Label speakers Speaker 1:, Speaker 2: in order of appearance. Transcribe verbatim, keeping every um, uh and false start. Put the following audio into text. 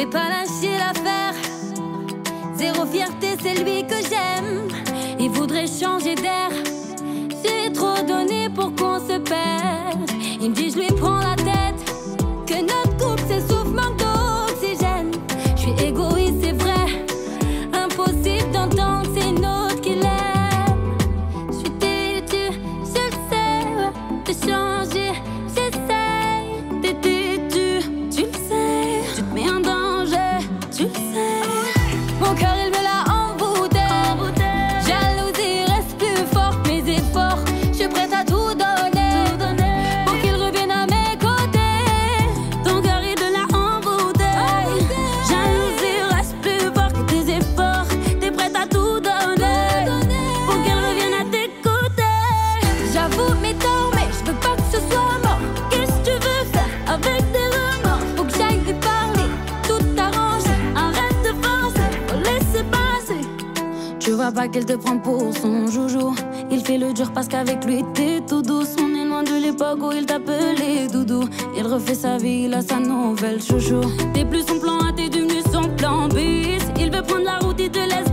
Speaker 1: vais pas lâcher l'affaire. Zéro fierté, c'est lui que j'aime. Il voudrait changer d'air. J'ai trop donné pour qu'on se perde. Il me dit je lui prends la tête, que notre couple s'essouffle, manque d'oxygène. Je suis égoïste, c'est vrai. Impossible d'entendre, c'est une autre qui l'aime. Je suis têtue, je le sais. De changer, j'essaye. T'es têtue, tu le sais. Tu te mets en danger, tu le sais. Mon cœur il me l'a envoûté. Jalousie reste plus forte, mes efforts. Je suis prête à tout donner, tout donner pour qu'il revienne à mes côtés. Ton cœur il me l'a envoûté. Jalousie reste plus forte que tes efforts. T'es prête à tout donner, tout donner pour qu'il revienne à tes côtés. J'avoue mes torts, mais je veux pas que ce soit mort. Qu'est-ce que tu veux faire avec des remords? Faut que j'aille lui parler, tout arranger. Arrête de forcer, faut laisser passer. Tu vois pas qu'elle te prend pour son joujou. Il fait le dur parce qu'avec lui t'es tout douce. On est loin de l'époque où il t'appelait doudou. Il refait sa vie, il a sa nouvelle chouchou. T'es plus son plan A, t'es devenu son plan bis. Il veut prendre la route, il te laisse